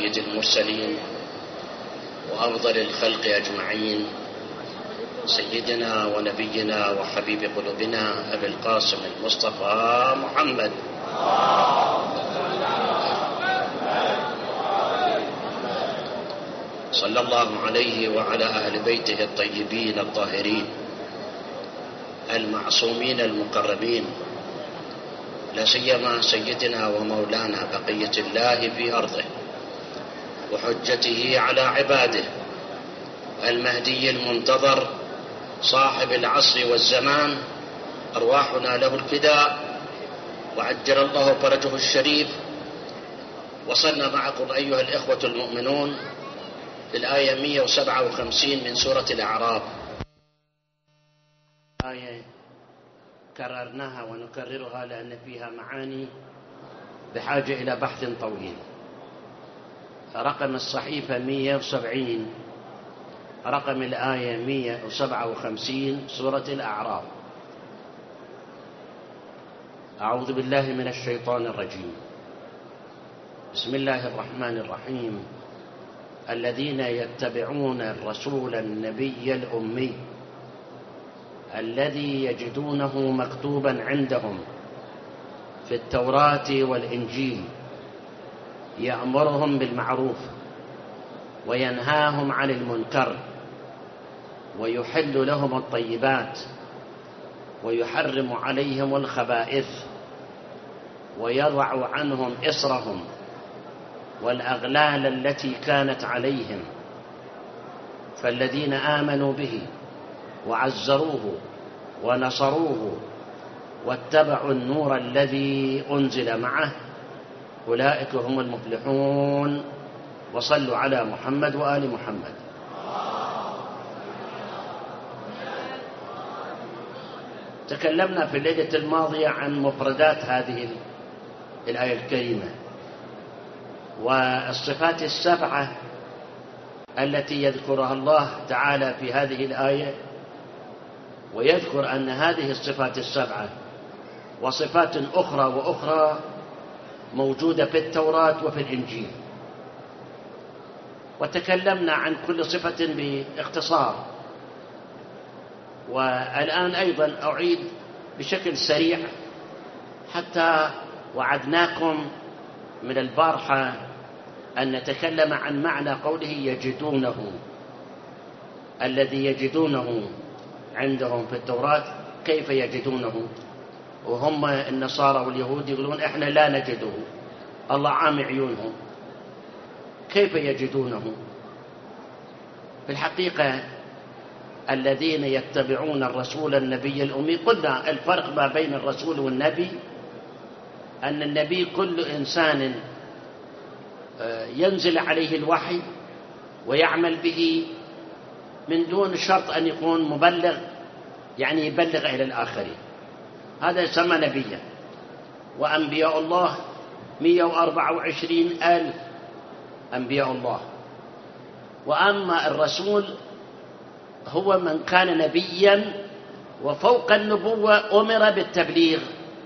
سيد المرسلين وأفضل الخلق أجمعين، سيدنا ونبينا وحبيب قلوبنا أبي القاسم المصطفى محمد صلى الله عليه وعلى أهل بيته الطيبين الطاهرين المعصومين المقربين، لا سيما سيدنا ومولانا بقية الله في أرضه وحجته على عباده المهدي المنتظر صاحب العصر والزمان، أرواحنا له الفداء وعجل الله فرجه الشريف. وصلنا معكم أيها الإخوة المؤمنون في الآية 157 من سورة الأعراف. آية كررناها ونكررها لأن فيها معاني بحاجة إلى بحث طويل. رقم الصحيفة 170، رقم الآية 157 سورة الأعراف. أعوذ بالله من الشيطان الرجيم. بسم الله الرحمن الرحيم. الذين يتبعون الرسول النبي الأمي الذي يجدونه مكتوبا عندهم في التوراة والإنجيل يأمرهم بالمعروف وينهاهم عن المنكر ويحل لهم الطيبات ويحرم عليهم الخبائث ويضع عنهم إصرهم والأغلال التي كانت عليهم. فالذين آمنوا به وعزروه ونصروه واتبعوا النور الذي أنزل معه أولئك هم المفلحون. وصلوا على محمد وآل محمد. تكلمنا في الليلة الماضية عن مفردات هذه الآية الكريمة والصفات السبعة التي يذكرها الله تعالى في هذه الآية، ويذكر أن هذه الصفات السبعة وصفات أخرى موجودة في التوراة وفي الإنجيل. وتكلمنا عن كل صفة باختصار، والآن أيضا أعيد بشكل سريع حتى وعدناكم من البارحة أن نتكلم عن معنى قوله يجدونه، الذي يجدونه عندهم في التوراة. كيف يجدونه وهم النصارى واليهود يقولون إحنا لا نجده، الله عامي عيونهم؟ كيف يجدونه؟ في الحقيقة الذين يتبعون الرسول النبي الأمي، قلنا الفرق ما بين الرسول والنبي أن النبي كل إنسان ينزل عليه الوحي ويعمل به من دون شرط أن يكون مبلغ، يعني يبلغ إلى الآخرين، هذا يسمى نبيا. وأنبياء الله 124,000 أنبياء الله. وأما الرسول هو من كان نبيا وفوق النبوة أمر بالتبليغ،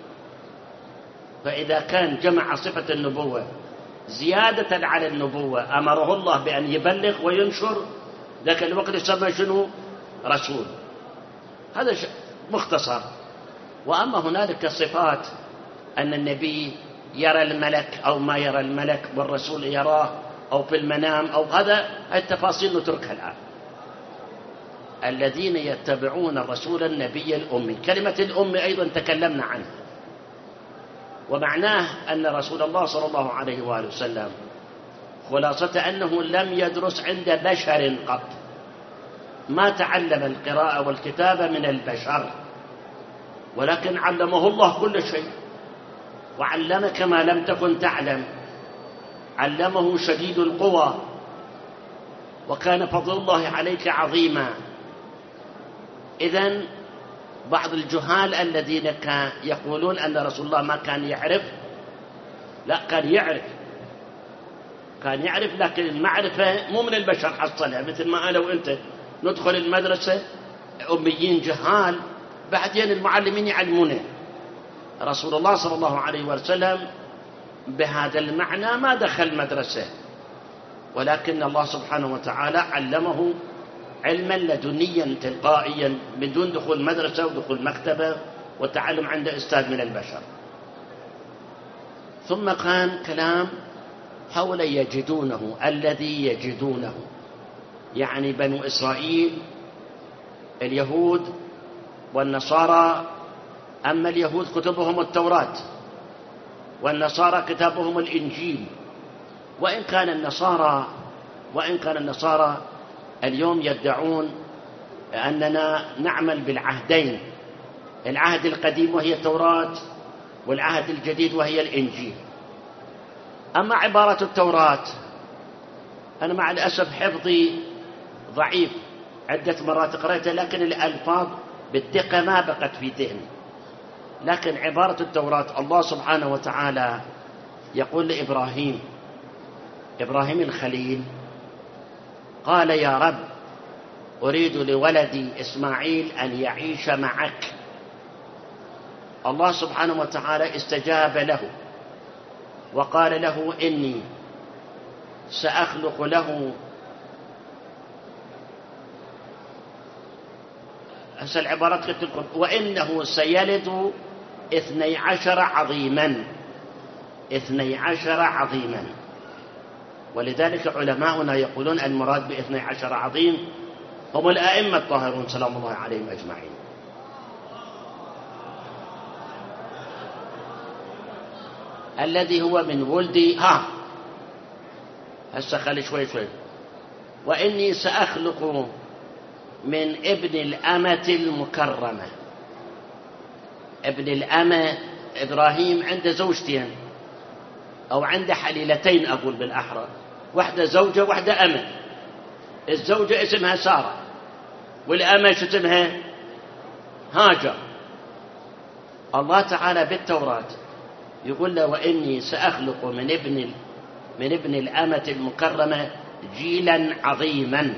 فإذا كان جمع صفة النبوة زيادة على النبوة أمره الله بأن يبلغ وينشر، ذاك الوقت يسمى شنو؟ رسول. هذا مختصر. وأما هنالك صفات أن النبي يرى الملك أو ما يرى الملك والرسول يراه أو في المنام أو هذا، التفاصيل نتركها الآن. الذين يتبعون الرسول النبي الأمي، كلمة الأمي أيضا تكلمنا عنها، ومعناه أن رسول الله صلى الله عليه وآله وسلم خلاصة أنه لم يدرس عند بشر قط، ما تعلم القراءة والكتابة من البشر، ولكن علمه الله كل شيء. وعلمك ما لم تكن تعلم، علمه شديد القوى، وكان فضل الله عليك عظيما. إذن بعض الجهال الذين يقولون أن رسول الله ما كان يعرف، لا، كان يعرف، لكن المعرفة مو من البشر حصلها، مثل ما أنا وإنت ندخل المدرسة أميين جهال، بعدين المعلمين يعلمونه. رسول الله صلى الله عليه وسلم بهذا المعنى ما دخل مدرسة، ولكن الله سبحانه وتعالى علمه علما لدنيا تلقائيا بدون دخول مدرسة ودخول مكتبة والتعلم عند أستاذ من البشر. ثم كان كلام حول يجدونه، الذي يجدونه يعني بنو إسرائيل اليهود والنصارى. أما اليهود كتبهم التوراة، والنصارى كتابهم الإنجيل. وإن كان النصارى اليوم يدعون أننا نعمل بالعهدين، العهد القديم وهي التوراة، والعهد الجديد وهي الإنجيل. أما عبارة التوراة، أنا مع الأسف حفظي ضعيف، عدة مرات قرأتها لكن الألفاظ بالدقة ما بقت في ذهني. لكن عبارة التوراة الله سبحانه وتعالى يقول لإبراهيم الخليل، قال يا رب أريد لولدي إسماعيل أن يعيش معك. الله سبحانه وتعالى استجاب له وقال له إني سأخلق له العبارات قلت لكم، وإنه سيلد 12 عظيما. ولذلك علماؤنا يقولون المراد ب12 عظيم هم الأئمة الطاهرون سلام الله عليهم أجمعين. الذي هو من ولدي هسه خلي شوي وإني سأخلق من ابن الأمة المكرمة. ابن الأمة، إبراهيم عنده زوجتين أو عنده حليلتين أقول بالأحرى، واحدة زوجة واحدة أمة. الزوجة اسمها سارة والأمة اسمها هاجر. الله تعالى بالتوراة يقول له وإني سأخلق من ابن الأمة المكرمة جيلا عظيما،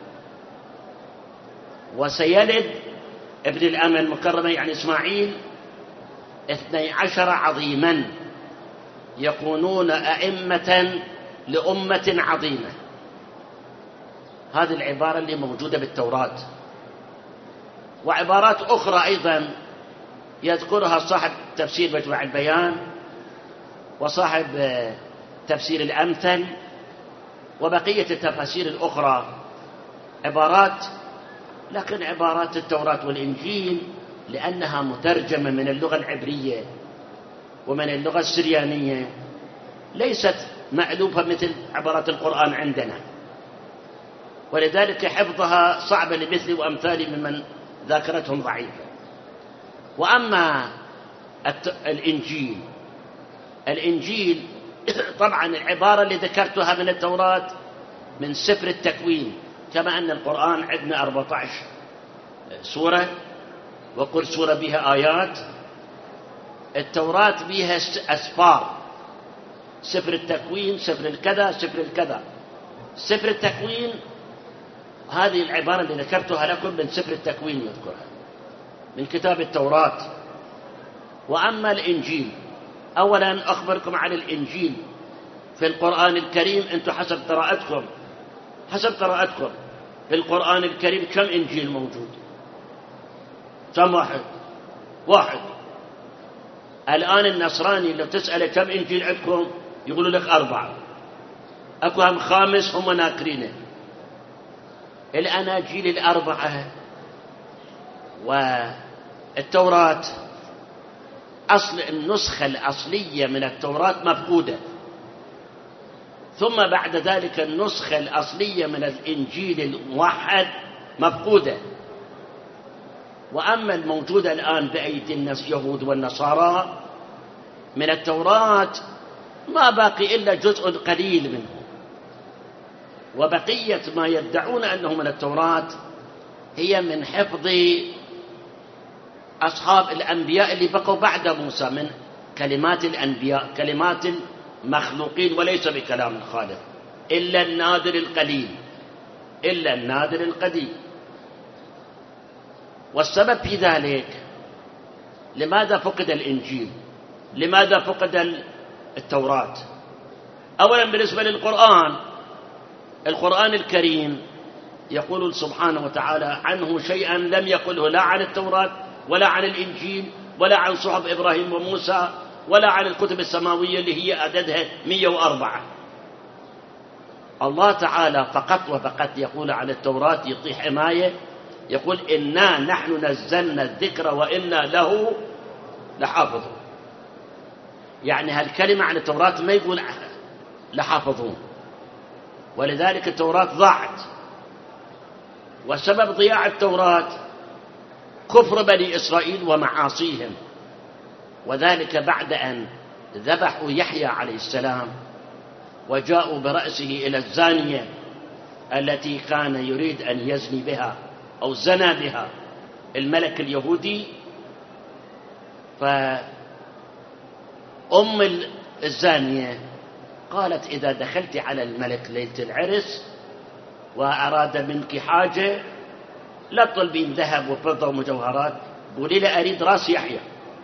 وسيلد ابن الأمة المكرمة يعني إسماعيل 12 عظيما يكونون أئمة لأمة عظيمة. هذه العبارة اللي موجودة بالتوراة. وعبارات أخرى أيضا يذكرها صاحب تفسير مجمع البيان وصاحب تفسير الأمثل وبقية التفاسير الأخرى، عبارات، لكن عبارات التوراة والإنجيل لأنها مترجمة من اللغة العبرية ومن اللغة السريانية ليست مألوفة مثل عبارات القرآن عندنا، ولذلك حفظها صعب لمثلي وأمثالي ممن ذاكرتهم ضعيفة. وأما الإنجيل طبعا العبارة اللي ذكرتها من التوراة من سفر التكوين، كما أن القرآن عندنا 14 سورة وكل سورة بها آيات. التوراة بها أسفار، سفر التكوين، سفر الكذا، سفر الكذا. سفر التكوين هذه العبارة اللي ذكرتها لكم من سفر التكوين يذكرها من كتاب التوراة. وأما الإنجيل، أولا أخبركم عن الإنجيل في القرآن الكريم. أنتم حسب قراءتكم في القرآن الكريم كم إنجيل موجود؟ كم؟ واحد. الآن النصراني لو تسأله كم إنجيل عندكم يقولوا لك 4. أكو هم 5 هم ناكرينه. الأناجيل 4 والتوراة أصل النسخة الأصلية من التوراة مفقودة، ثم بعد ذلك النسخة الأصلية من الإنجيل الموحد مفقودة. وأما الموجودة الآن بأيدي اليهود والنصارى من التوراة ما باقي إلا جزء قليل منه، وبقية ما يدعون أنه من التوراة هي من حفظ أصحاب الأنبياء اللي بقوا بعد موسى من كلمات الأنبياء، كلمات المخلوقين وليس بكلام الخالق، إلا النادر القليل. والسبب في ذلك لماذا فقد الإنجيل؟ لماذا فقد التوراة؟ أولا بالنسبة للقرآن القرآن الكريم يقول سبحانه وتعالى عنه شيئا لم يقله لا عن التوراة ولا عن الإنجيل ولا عن صحف إبراهيم وموسى ولا عن الكتب السماوية اللي هي عددها 104. الله تعالى فقط وفقط يقول عن التوراة يعطي حماية، يقول إنا نحن نزلنا الذكر وإنا له لحافظون. يعني هالكلمة عن التوراة ما يقول لحافظون، ولذلك التوراة ضاعت. وسبب ضياع التوراة كفر بني إسرائيل ومعاصيهم، وذلك بعد أن ذبحوا يحيى عليه السلام وجاءوا برأسه إلى الزانية التي كان يريد أن يزني بها أو زنى بها الملك اليهودي. فأم الزانية قالت إذا دخلت على الملك ليلة العرس وأراد منك حاجة لا تطلبين ذهب وفضة ومجوهرات، قولي له أريد رأس يحيى.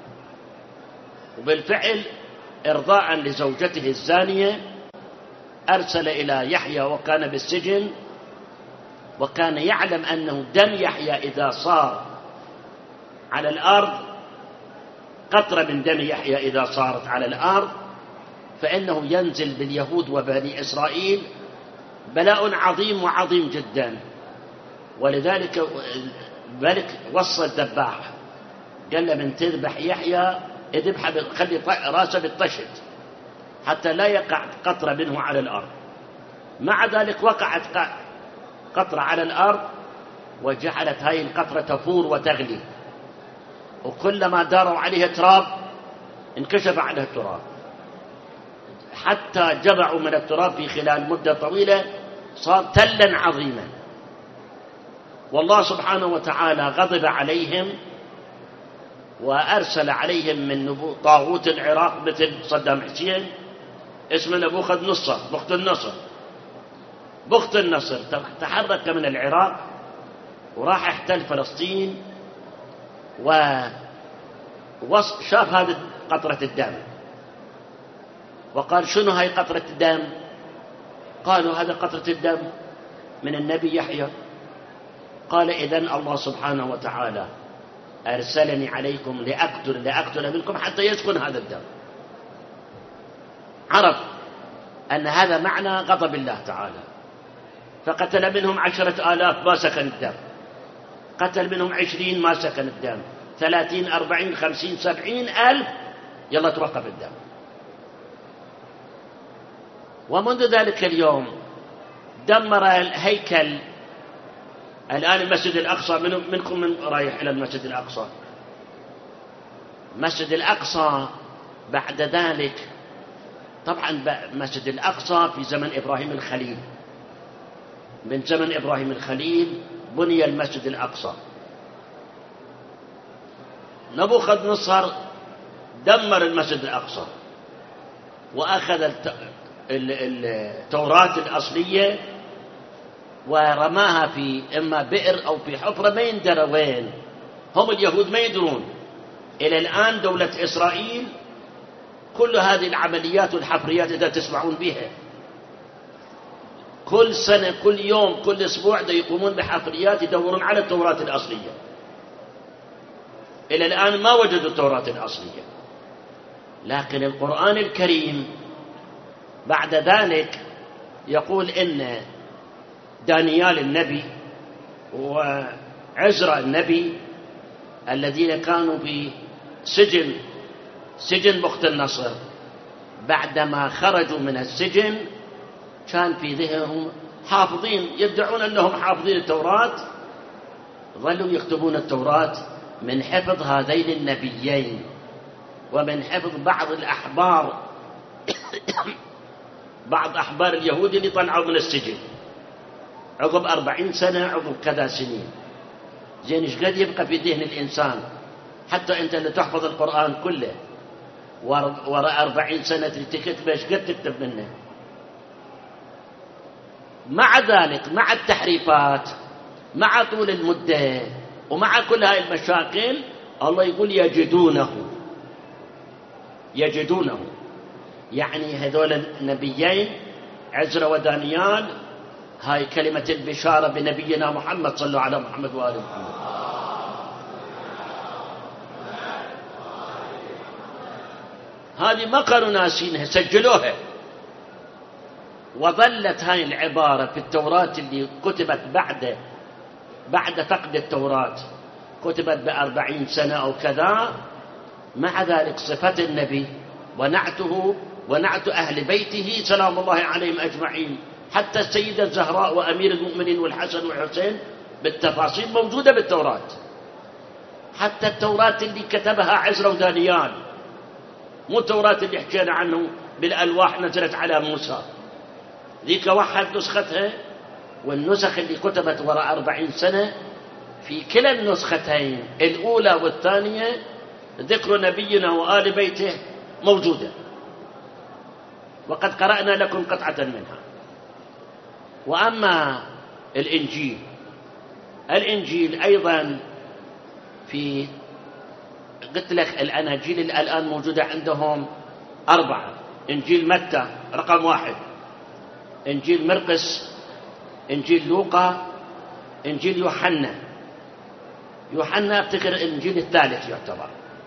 وبالفعل إرضاء لزوجته الزانية أرسل إلى يحيى وكان بالسجن، وكان يعلم أنه دم يحيى إذا صار على الأرض، قطرة من دم يحيى إذا صارت على الأرض فإنه ينزل باليهود وبني إسرائيل بلاء عظيم وعظيم جدا. ولذلك الملك وصى الذباح قال له من تذبح يحيى اذبح خلي راسه بالطشت حتى لا يقع قطرة منه على الأرض. مع ذلك وقعت قطرة على الأرض وجعلت هاي القطرة تفور وتغلي، وكلما داروا عليها تراب انكشف عنها التراب حتى جمعوا من التراب في خلال مدة طويلة صار تلا عظيما. والله سبحانه وتعالى غضب عليهم وأرسل عليهم من طاغوت العراق مثل صدام حسين اسمه نبوخذ-نصر بخت النصر تحرك من العراق وراح احتل فلسطين وشاف هذه قطرة الدم وقال شنو هاي قطرة الدم؟ قالوا هذا قطرة الدم من النبي يحيى. قال إذن الله سبحانه وتعالى أرسلني عليكم لأقتل منكم حتى يسكن هذا الدم. عرف أن هذا معنى غضب الله تعالى، فقتل منهم 10,000 ما سكن الدم، قتل منهم 20 ما سكن الدم، 30 40 50 70 ألف يلا توقف الدم. ومنذ ذلك اليوم دمر الهيكل. الآن المسجد الأقصى منكم من رايح إلى المسجد الأقصى؟ مسجد الأقصى بعد ذلك طبعا مسجد الأقصى في زمن إبراهيم الخليل، من زمن إبراهيم الخليل بني المسجد الأقصى. نبوخذ-نصر دمر المسجد الأقصى وأخذ التوراة الأصلية ورماها في إما بئر أو في حفرة ما يندرى وين. هم اليهود ما يدرون. إلى الآن دولة إسرائيل كل هذه العمليات والحفريات إذا تسمعون بها كل سنة كل يوم كل أسبوع يقومون بحفريات يدورون على التوراة الأصلية. إلى الآن ما وجدوا التوراة الأصلية. لكن القرآن الكريم بعد ذلك يقول إن دانيال النبي وعزرا النبي الذين كانوا في سجن بخت-النصر بعدما خرجوا من السجن كان في ذهنهم حافظين يدعون أنهم حافظين التوراة، ظلوا يكتبون التوراة من حفظ هذين النبيين ومن حفظ بعض الأحبار بعض أحبار اليهود اللي طلعوا من السجن عقب 40 سنة عقب كذا سنين. زين ايش قد يبقى في ذهن الإنسان حتى أنت اللي تحفظ القرآن كله وراء 40 سنة تكتب ايش قد تكتب منه. مع ذلك مع التحريفات مع طول المدة ومع كل هاي المشاكل الله يقول يجدونه يعني هذول النبيين عزرا ودانيال هاي كلمة البشارة بنبينا محمد، صلوا على محمد وآل محمد. هذه ما كانوا ناسينها، سجلوها. وظلت هاي العبارة في التوراة اللي كتبت بعد فقد التوراة، كتبت ب40 سنة أو كذا. مع ذلك صفة النبي ونعته ونعت أهل بيته سلام الله عليهم أجمعين، حتى السيدة الزهراء وأمير المؤمنين والحسن والحسين بالتفاصيل موجودة بالتوراة. حتى التوراة اللي كتبها عزرا ودانيال، مو التوراة اللي حكينا عنه بالألواح نزلت على موسى، ذيك وحد نسختها. والنسخ اللي كتبت وراء 40 سنة في كلا النسختين الأولى والثانية ذكر نبينا وآل بيته موجودة، وقد قرأنا لكم قطعة منها. وأما الإنجيل أيضا في، قلت لك الأناجيل الآن موجودة عندهم 4: إنجيل متى رقم 1، إنجيل مرقس، إنجيل لوقا، إنجيل يوحنا أفتكر الإنجيل الثالث يعتبر.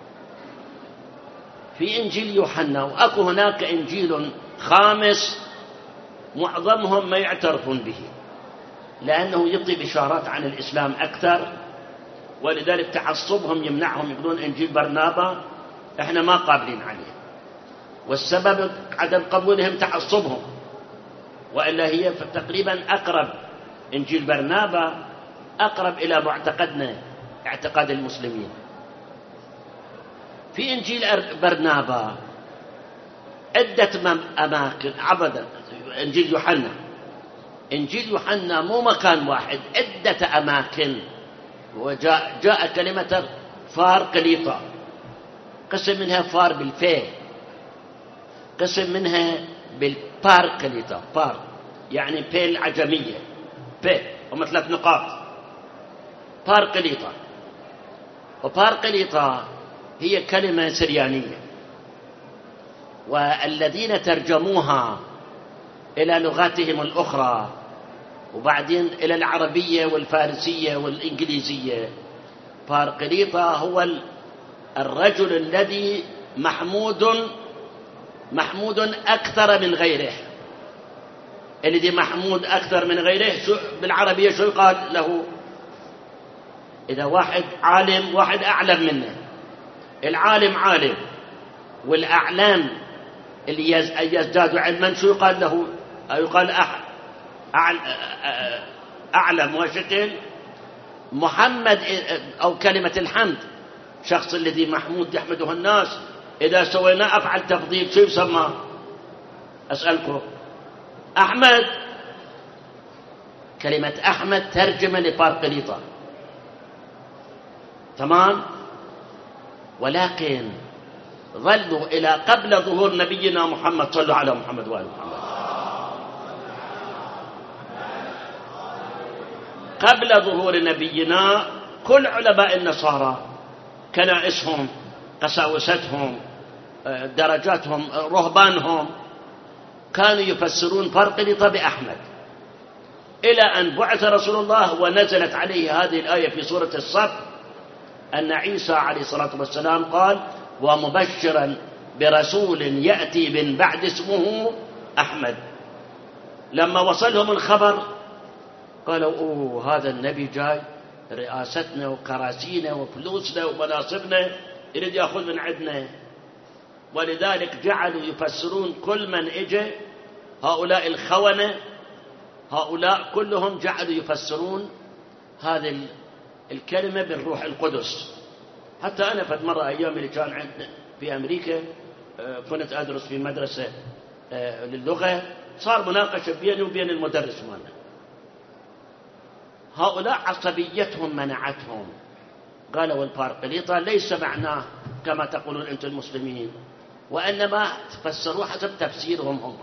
في إنجيل يوحنا، وأكو هناك إنجيل خامس معظمهم ما يعترفون به، لأنه يعطي بشارات عن الإسلام أكثر، ولذلك تعصبهم يمنعهم، يقولون إنجيل برنابا إحنا ما قابلين عليه. والسبب عدم قبولهم تعصبهم، وإلا هي تقريبا أقرب، إنجيل برنابا أقرب إلى معتقدنا، اعتقاد المسلمين. في إنجيل برنابا عدة أماكن عبدا. إنجيل يوحنا مو مكان واحد، عدة أماكن. وجاء كلمة فار قليطة، قسم منها فار بالفاء، قسم منها بالبار قليطة. بار يعني فاء العجمية، فاء هم 3 نقاط. بار قليطة، وبار قليطة هي كلمة سريانية، والذين ترجموها إلى لغاتهم الأخرى وبعدين إلى العربية والفارسية والإنجليزية، بارقليطة هو الرجل الذي محمود أكثر من غيره. الذي محمود أكثر من غيره شو بالعربية شو يقال له؟ إذا واحد عالم واحد أعلم منه، العالم عالم، والأعلام اللي يزداد علما شو يقال له؟ يقال أعلم. وشكل محمد أو كلمة الحمد، شخص الذي محمود يحمده الناس، إذا سوينا أفعل تفضيل شو يسمى؟ أسألكم. أحمد. كلمة أحمد ترجمة لبارقليطة، تمام. ولكن ظلوا إلى قبل ظهور نبينا محمد، صلوا على محمد وآل محمد، قبل ظهور نبينا كل علماء النصارى، كنائسهم، قساوستهم، درجاتهم، رهبانهم، كانوا يفسرون بارقليطة بأحمد، إلى أن بعث رسول الله ونزلت عليه هذه الآية في سورة الصف، أن عيسى عليه الصلاة والسلام قال: ومبشرا برسول يأتي من بعد اسمه أحمد. لما وصلهم الخبر قالوا: أوه، هذا النبي جاي رئاستنا وكراسينا وفلوسنا ومناصبنا يريد يأخذ من عندنا. ولذلك جعلوا يفسرون كل من اجى، هؤلاء الخونة، هؤلاء كلهم جعلوا يفسرون هذه الكلمة بالروح القدس. حتى أنا فد مرة أيام اللي كان عندنا في أمريكا، كنت أدرس في مدرسة للغة، صار مناقشة بيني وبين المدرس مالنا. هؤلاء عصبيتهم منعتهم، قالوا البارقليطة ليس معناه كما تقولون أنتم المسلمين، وإنما تفسروا حسب تفسيرهم هم.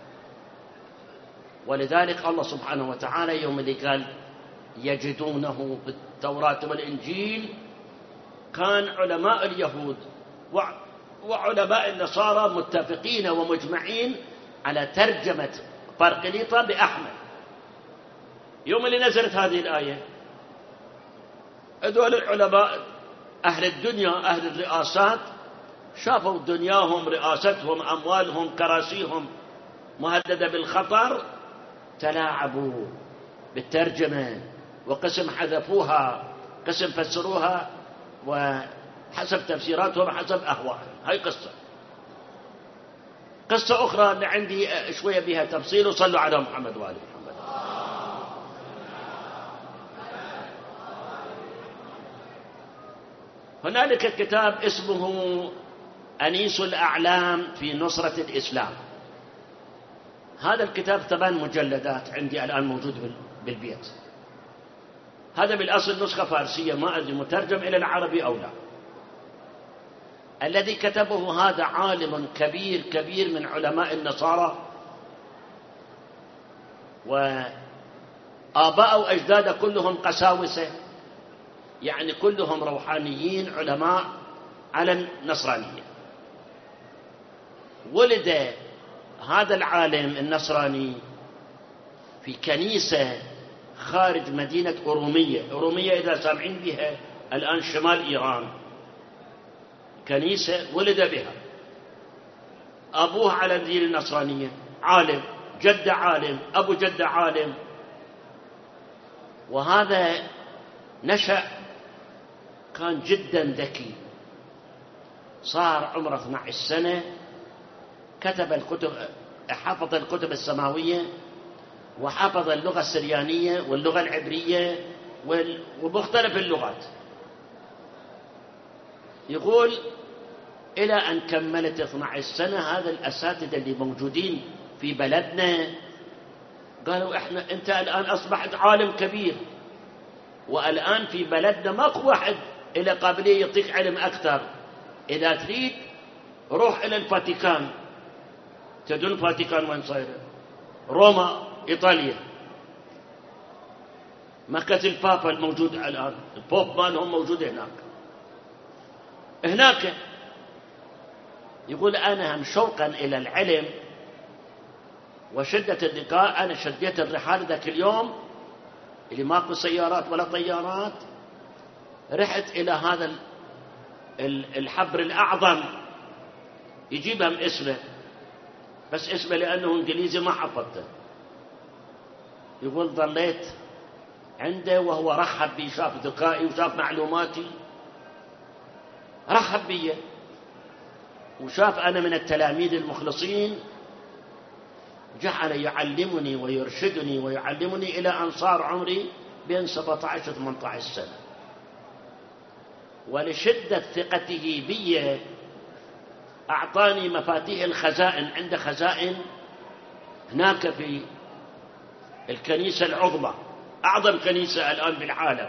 ولذلك الله سبحانه وتعالى يوم اللي قال يجدونه بالتوراة والإنجيل، كان علماء اليهود وعلماء النصارى متفقين ومجمعين على ترجمة بارقليطة بأحمد، يوم اللي نزلت هذه الآية هذول العلماء أهل الدنيا أهل الرئاسات شافوا دنياهم رئاستهم أموالهم كراسيهم مهددة بالخطر، تلاعبوا بالترجمة، وقسم حذفوها قسم فسروها وحسب تفسيراتهم حسب أهوائهم. هاي قصة أخرى اللي عندي شوية بها تفصيل. وصلوا على محمد وآل محمد. هنالك كتاب اسمه أنيس الأعلام في نصرة الإسلام. هذا الكتاب 8 مجلدات عندي الآن موجود بالبيت. هذا بالأصل نسخة فارسية، ما أدري مترجم إلى العربي أو لا. الذي كتبه هذا عالم كبير كبير من علماء النصارى، وآباء وأجداده كلهم قساوسة، يعني كلهم روحانيين علماء على النصرانية. ولد هذا العالم النصراني في كنيسة خارج مدينة أرومية إذا سامعين بها الآن شمال إيران، كنيسة ولد بها. أبوه على الدين النصرانية، عالم، جده عالم، أبو جده عالم. وهذا نشأ كان جدا ذكي، صار عمره 12 سنة، كتب الكتب، حفظ الكتب السماوية، وحفظ اللغة السريانية واللغة العبرية ومختلف اللغات. يقول إلى أن كملت 12 سنة هذا الأساتذة اللي موجودين في بلدنا قالوا أنت الآن أصبحت عالم كبير، والآن في بلدنا ماكو واحد إلى قابلية يعطيك علم أكثر. إذا تريد روح إلى الفاتيكان. تدون الفاتيكان وين صايرة؟ روما، إيطاليا، مركز البابا الموجود الآن، البوب مالهم موجود هناك. يقول أنا هم شوقا إلى العلم وشدة اللقاء أنا شديت الرحال ذاك اليوم اللي ماكو سيارات ولا طيارات، رحت إلى هذا الحبر الأعظم، يجيبها من اسمه، بس اسمه لأنه إنجليزي ما حفظته. يقول ظليت عنده وهو رحب بي، شاف ذكائي وشاف معلوماتي، رحب بي وشاف أنا من التلاميذ المخلصين، جعل يعلمني ويرشدني ويعلمني إلى أن صار عمري بين 17 و 18 سنة. ولشدة ثقته بي أعطاني مفاتيح الخزائن، عنده خزائن هناك في الكنيسة العظمى، أعظم كنيسة الآن بالعالم،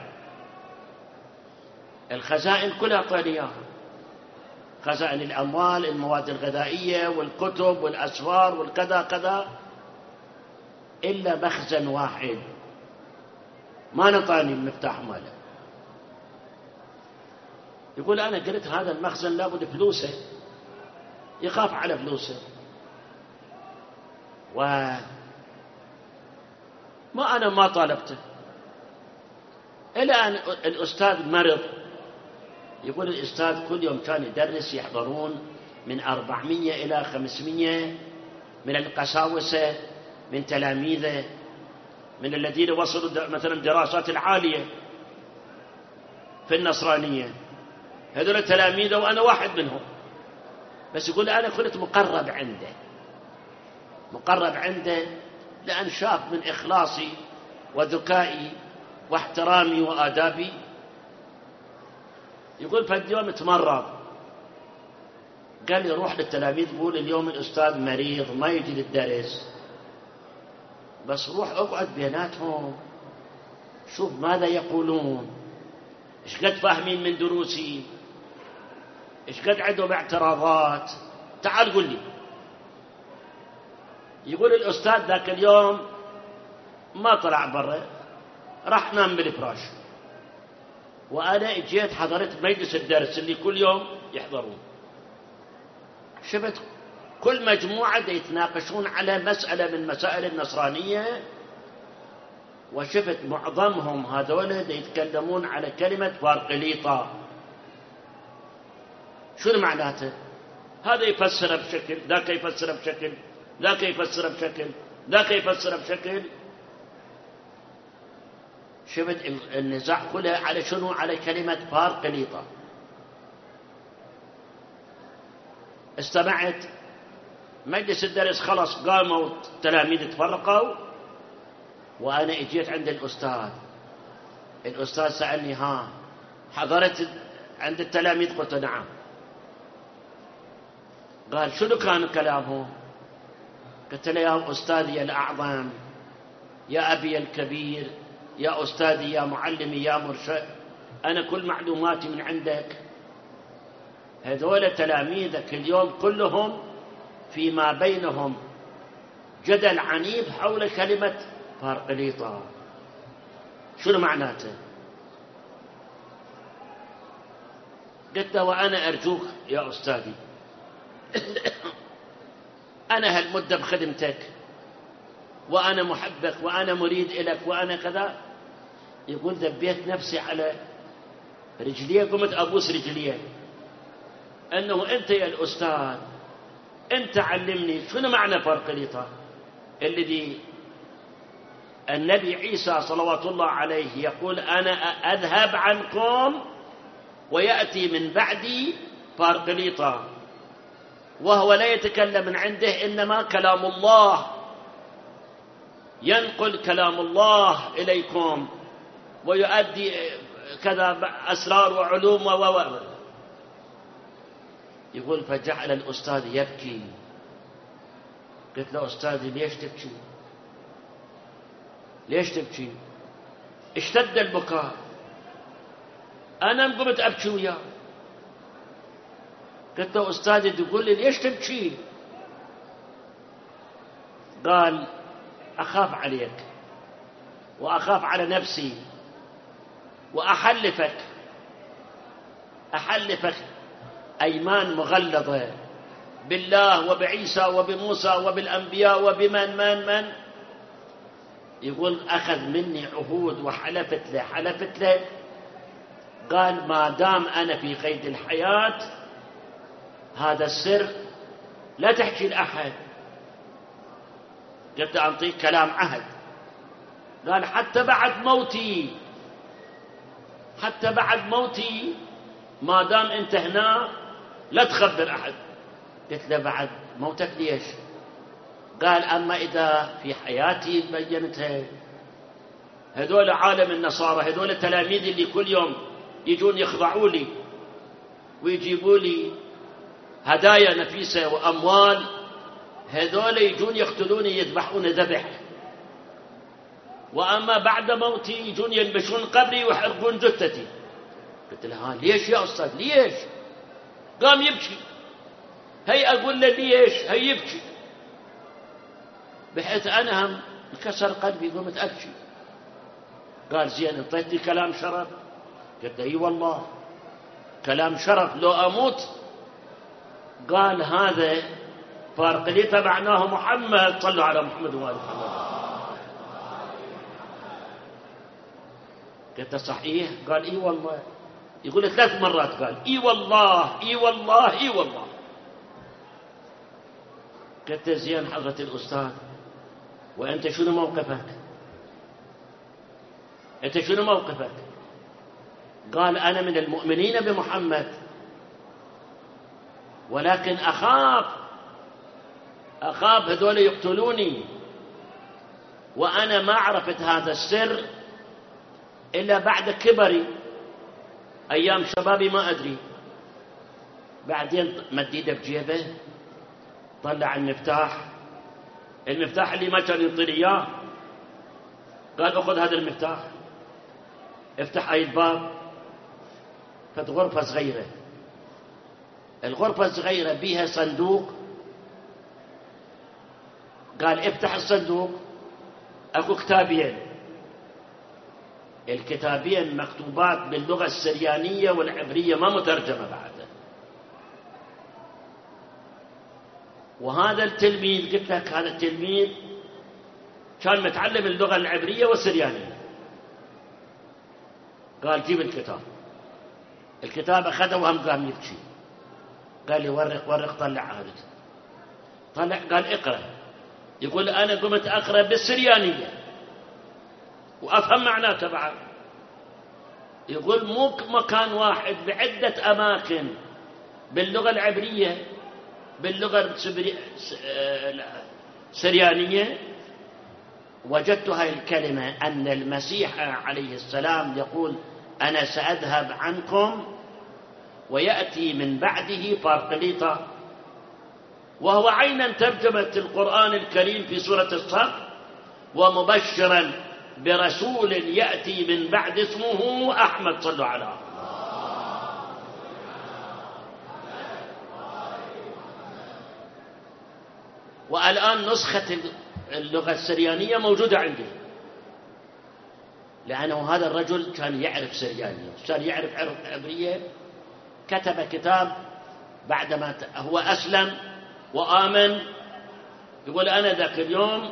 الخزائن كلها أعطاني إياها، خزائن الأموال، المواد الغذائية والكتب والأسفار والكذا كذا، إلا مخزن واحد ما نطاني المفتاح ماله. يقول أنا قلت هذا المخزن لابد فلوسه، يخاف على فلوسه، أنا ما طالبته. إلى أن الأستاذ مرض. يقول الأستاذ كل يوم كان يدرس، يحضرون من 400 إلى 500 من القساوسة، من تلاميذه، من الذين وصلوا مثلا الدراسات العالية في النصرانية، هذول تلاميذه وأنا واحد منهم. بس يقول أنا كنت مقرب عنده لأن شاف من إخلاصي وذكائي واحترامي وآدابي. يقول فاليوم يوم تمرض، قال لي روح للتلاميذ قول اليوم الأستاذ مريض ما يجي للدرس، بس روح اقعد بيناتهم شوف ماذا يقولون، ايش قد فاهمين من دروسي، ايش قد عندهم اعتراضات، تعال قل لي. يقول الأستاذ ذاك اليوم ما طلع برا، راح نام بالفراش، وأنا جيت حضرت مجلس الدرس اللي كل يوم يحضرون. شفت كل مجموعة يتناقشون على مسألة من مسائل النصرانية، وشفت معظمهم هذول يتكلمون على كلمة بارقليطة. شنو معناته؟ هذا يفسر بشكل، ذاك يفسر بشكل، ذاك يفسر بشكل، ذاك يفسر بشكل. شفت النزاع كله على شنو؟ على كلمة بارقليطة. استمعت مجلس الدرس خلص، قاموا التلاميذ تفرقوا، وأنا اجيت عند الأستاذ. الأستاذ سألني ها حضرت عند التلاميذ؟ قلت نعم. قال شنو كان كلامهم؟ قلت له يا أستاذي الأعظم، يا أبي الكبير، يا أستاذي، يا معلمي، يا مرشد، أنا كل معلوماتي من عندك. هذول تلاميذك اليوم كلهم فيما بينهم جدل عنيف حول كلمة بارقليطة. شنو معناته؟ قلت له وأنا أرجوك يا أستاذي، أنا هالمدة بخدمتك، وأنا محبك، وأنا مريد إلك، وأنا كذا. يقول ذبيت نفسي على رجليه، قمت أبوس رجليه، أنه أنت يا الأستاذ أنت علمني شنو معنى بارقليطة الذي النبي عيسى صلوات الله عليه يقول أنا أذهب عنكم ويأتي من بعدي بارقليطة، وهو لا يتكلم من عنده، إنما كلام الله، ينقل كلام الله إليكم ويؤدي كذا أسرار وعلوم يقول فجعل الأستاذ يبكي. قلت له أستاذي ليش تبكي؟ ليش تبكي؟ اشتد البكاء. أنا قمت أبكي وياه. قلت له أستاذي تقول لي ليش تبكي؟ قال أخاف عليك، وأخاف على نفسي، وأحلفك أيمان مغلظة بالله وبعيسى وبموسى وبالأنبياء وبمن من يقول أخذ مني عهود حلفت له. قال ما دام أنا في قيد الحياة هذا السر لا تحكي لأحد. قلت أعطيك كلام عهد. قال حتى بعد موتي ما دام أنت هنا لا تخبر أحد. قلت له بعد موتك ليش؟ قال أما إذا في حياتي بينتها. هذول عالم النصارى، هذول التلاميذ اللي كل يوم يجون يخضعوا لي ويجيبوا لي هدايا نفيسة وأموال، هذول يجون يقتلوني يذبحون ذبح، وأما بعد موتي يجون ينبشون قبري ويحرقون جثتي. قلت له ليش يا أستاذ ليش؟ قام يبكي. هي أقول له ليش؟ هي يبكي، بحيث أنا هم انكسر قلبي قمت أبكي. قال زين انطيتني كلام شرف؟ قلت له اي والله كلام شرف لو أموت. قال هذا بارقليطة معناه محمد، صلوا على محمد وآل محمد. قلت صحيح؟ قال اي والله. يقول 3 مرات قال اي والله اي والله اي والله. قلت زين حضرة الأستاذ وأنت شنو موقفك؟ أنت شنو موقفك؟ قال أنا من المؤمنين بمحمد، ولكن أخاف هذول يقتلوني، وأنا ما عرفت هذا السر إلا بعد كبري، أيام شبابي ما أدري. بعدين مديده بجيبه طلع المفتاح اللي ما كان ينطي إياه. قال أخذ هذا المفتاح افتح أي الباب. فت غرفة صغيرة، الغرفة الصغيرة بيها صندوق. قال افتح الصندوق، اكو كتابين، الكتابين مكتوبات باللغة السريانية والعبرية ما مترجمة بعد. وهذا التلميذ قلت لك هذا التلميذ كان متعلم اللغة العبرية والسريانية. قال جيب الكتاب. الكتاب أخذه وهم قام يبكي. قال لي ورق طلع عارض. طلع قال اقرأ. يقول أنا قمت أقرأ بالسريانية وأفهم معناته بعد. يقول مو مكان واحد، بعدة أماكن باللغة العبرية، باللغة السريانية، وجدت هذه الكلمة أن المسيح عليه السلام يقول أنا سأذهب عنكم ويأتي من بعده بارقليطة، وهو عينا ترجمة القرآن الكريم في سورة الصف، ومبشرا برسول يأتي من بعد اسمه أحمد. صلوا على الله. والآن نسخة اللغة السريانية موجودة عندي، لأنه هذا الرجل كان يعرف سريانية، كان يعرف عبرية. كتب كتاب بعدما هو أسلم وآمن. يقول أنا ذاك اليوم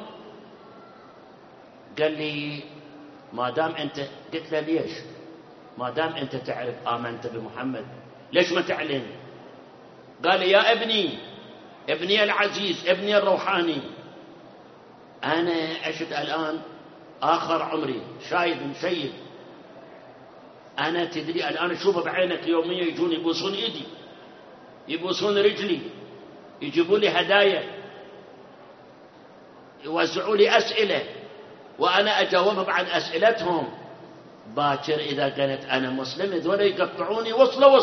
قال لي ما دام أنت، قلت له ليش؟ ما دام أنت تعرف آمنت بمحمد ليش ما تعلن؟ قال لي يا ابني العزيز، ابني الروحاني، أنا أشد الآن آخر عمري، شايب. أنا تدري الآن أشوفه بعينك يوميا، يجون يبوسون إيدي، يبوسون رجلي، يجيبوا لي هدايا، يوزعوا لي أسئلة، وأنا أجاوبهم عن أسئلتهم. باكر إذا كانت أنا مسلم ذولا يقطعوني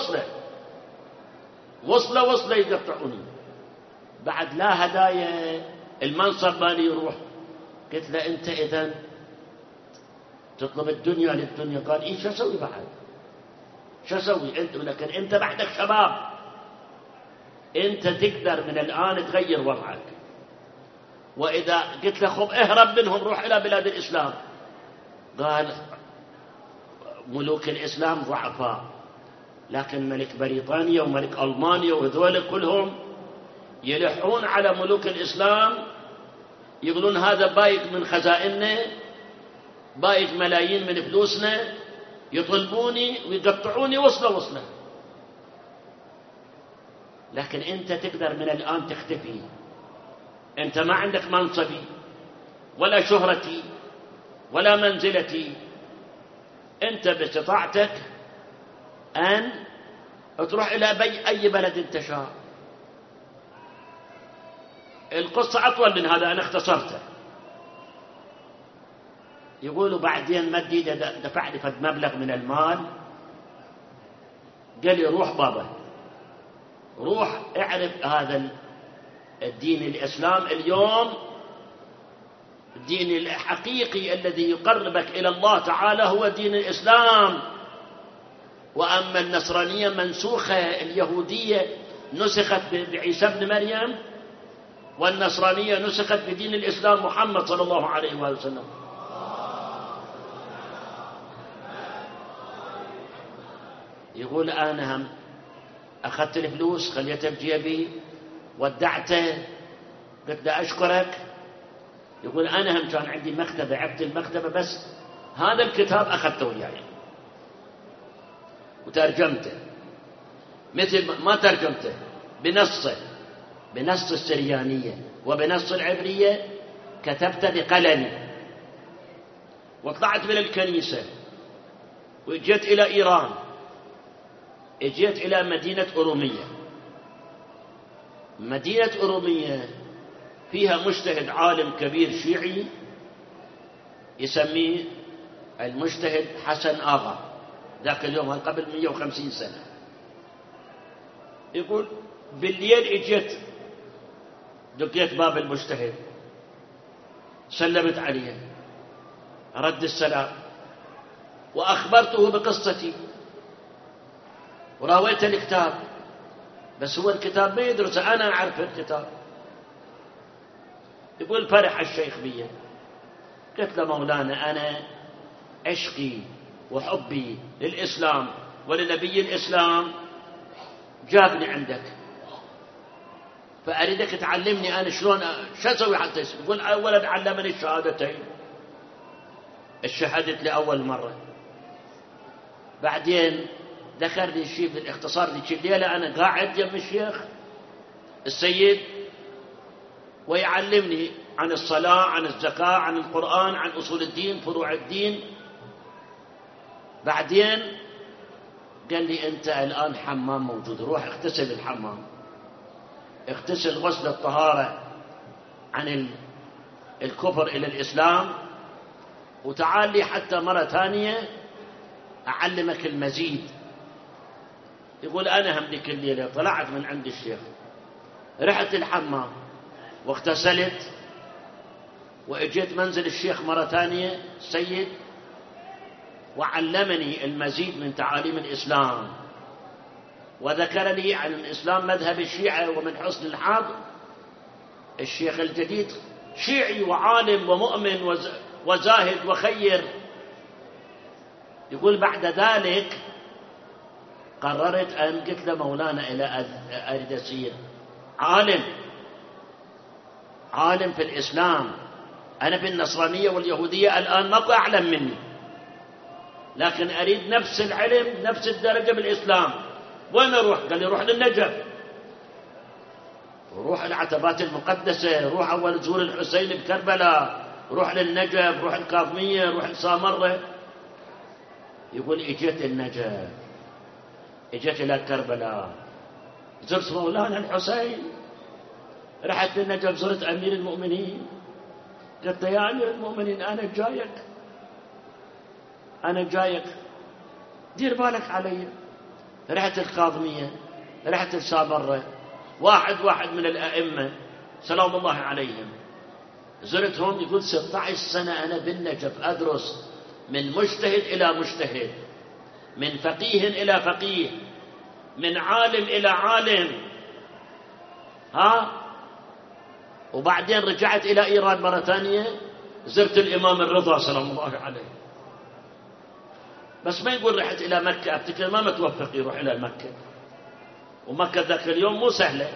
وصلة يقطعوني. بعد لا هدايا، المنصب مالي يروح. قلت له أنت إذن تطلب الدنيا للدنيا؟ قال إيه شو أسوي بعد؟ شو أسوي أنت؟ لكن أنت بعدك شباب، أنت تقدر من الآن تغير وضعك. وإذا قلت له خب اهرب منهم، روح إلى بلاد الإسلام. قال ملوك الإسلام ضعفاء، لكن ملك بريطانيا وملك ألمانيا وذول كلهم يلحون على ملوك الإسلام، يقولون هذا بايق من خزائننا، بايق ملايين من فلوسنا، يطلبوني ويقطعوني وصلة. لكن أنت تقدر من الآن تختفي. أنت ما عندك منصبي ولا شهرتي ولا منزلتي. أنت باستطاعتك أن تروح إلى أي بلد تشاء. القصة أطول من هذا، أنا اختصرتها. يقولوا بعدين مدي دفع لي فد مبلغ من المال، قال لي روح بابا، روح اعرف هذا الدين الإسلام اليوم، الدين الحقيقي الذي يقربك إلى الله تعالى هو دين الإسلام. وأما النصرانية منسوخة، اليهودية نسخت بعيسى ابن مريم، والنصرانية نسخت بدين الإسلام محمد صلى الله عليه وسلم. يقول أنا هم أخذت الفلوس خليتها بجيبي، ودعته، قلت له أشكرك. يقول أنا هم كان عندي مكتبة، عبت المكتبة، بس هذا الكتاب أخذته وياي وترجمته، مثل ما ترجمته بنصه، بنص السريانية وبنص العبرية، كتبت بقلمي. وطلعت من الكنيسة وجيت إلى إيران، جيت إلى مدينة أرومية. مدينة أرومية فيها مجتهد عالم كبير شيعي يسميه المجتهد حسن آغا، ذاك اليوم قبل 150 سنة. يقول بالليل اجيت دقيت باب المجتهد، سلمت عليه، رد السلام، وأخبرته بقصتي وراويته الكتاب، بس هو الكتاب ما يدرسه، أنا أعرف الكتاب. يقول فرح الشيخ بي. قلت له مولانا أنا عشقي وحبي للإسلام ولنبي الإسلام جابني عندك، فأريدك تعلمني أنا شلون شو أسوي حتى يسلم. يقول أولا علمني الشهادتين، الشهادة لأول مرة، بعدين ذكر لي شيء بالاختصار ذيك الليلة أنا قاعد يم الشيخ السيد ويعلمني عن الصلاة، عن الزكاة، عن القرآن، عن أصول الدين، فروع الدين. بعدين قال لي أنت الآن حمام موجود، روح اغتسل الحمام، اغتسل غسل الطهارة عن الكفر إلى الإسلام، وتعال لي حتى مرة ثانية أعلمك المزيد. يقول أنا همديك الليلة طلعت من عند الشيخ، رحت الحمام واغتسلت وإجيت منزل الشيخ مرة ثانية السيد، وعلمني المزيد من تعاليم الإسلام، وذكر لي عن الإسلام مذهب الشيعة. ومن حسن الحظ الشيخ الجديد شيعي وعالم ومؤمن وزاهد وخير. يقول بعد ذلك قررت أن قلت له مولانا إلى أريد أصير عالم في الإسلام، أنا في النصرانية واليهودية الآن ماكو أعلم مني، لكن أريد نفس العلم نفس الدرجة بالإسلام. وين أروح؟ قال لي روح للنجف، روح العتبات المقدسة، روح أول زور الحسين بكربلاء، روح للنجف، روح الكاظمية، روح لسامرة. يقول اجيت النجف، اجيت إلى كربلاء، زرت مولانا الحسين، رحت للنجف زرت أمير المؤمنين، قلت يا أمير المؤمنين أنا جايك دير بالك علي. رحت الكاظمية، رحت لسامرة، واحد من الأئمة سلام الله عليهم زرتهم. يقول 16 سنة أنا بالنجف أدرس من مجتهد إلى مجتهد، من فقيه إلى فقيه، من عالم إلى عالم. وبعدين رجعت إلى إيران مرة ثانية، زرت الإمام الرضا سلام الله عليه. بس ما يقول رحت إلى مكة، أفتكر ما متوفق يروح إلى مكة، ومكة ذاك اليوم مو سهلة.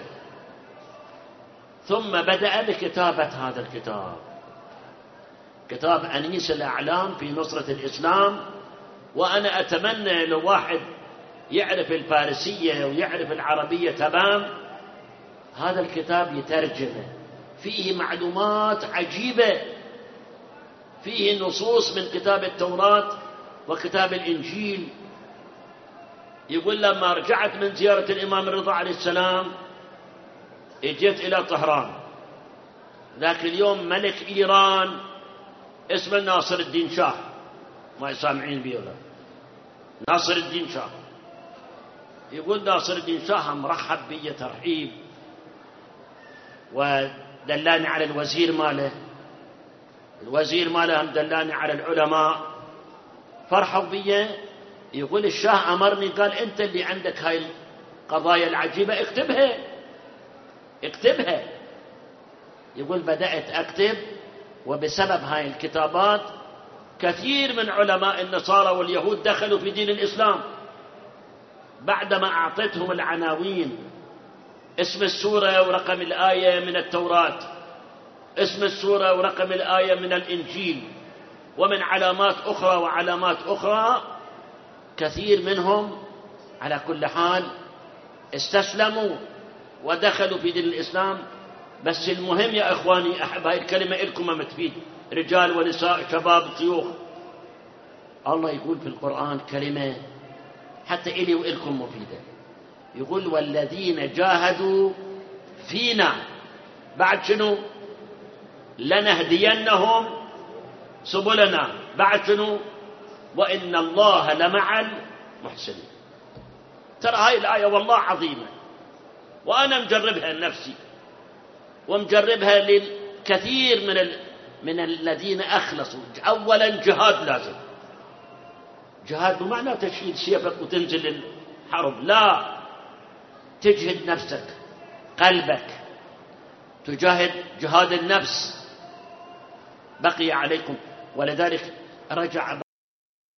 ثم بدأ بكتابة هذا الكتاب، كتاب أنيس الأعلام في نصرة الإسلام. وأنا أتمنى لو واحد يعرف الفارسية ويعرف العربية تمام هذا الكتاب يترجمه، فيه معلومات عجيبة، فيه نصوص من كتاب التوراة وكتاب الإنجيل. يقول لما رجعت من زيارة الإمام الرضا عليه السلام اجيت إلى طهران، ذاك اليوم ملك إيران اسمه ناصر الدين شاه، ما سامعين بيه ولا؟ ناصر الدين شاه. يقول ناصر الدين شاه مرحب بي ترحيب، ودلاني على الوزير ماله، الوزير ماله هم دلاني على العلماء، فرحوا بي. يقول الشاه أمرني قال أنت اللي عندك هاي القضايا العجيبة اكتبها. يقول بدأت أكتب، وبسبب هاي الكتابات كثير من علماء النصارى واليهود دخلوا في دين الإسلام بعدما أعطيتهم العناوين، اسم السورة ورقم الآية من التوراة، اسم السورة ورقم الآية من الإنجيل، ومن علامات أخرى وعلامات أخرى. كثير منهم على كل حال استسلموا ودخلوا في دين الإسلام. بس المهم يا إخواني أحب هاي الكلمة إلكم ما متفيد، رجال ونساء شباب شيوخ، الله يقول في القرآن كلمة حتى إلي وإلكم مفيدة. يقول والذين جاهدوا فينا، بعد شنو؟ لنهدينهم سبلنا، بعد شنو؟ وإن الله لمع المحسنين. ترى هاي الآية والله عظيمة، وأنا مجربها لنفسي ومجربها للكثير من الذين أخلصوا. أولا جهاد، لازم جهاد بمعنى تشيل سيفك وتنزل الحرب، لا، تجهد نفسك قلبك، تجاهد جهاد النفس. بقي عليكم، ولذلك رجع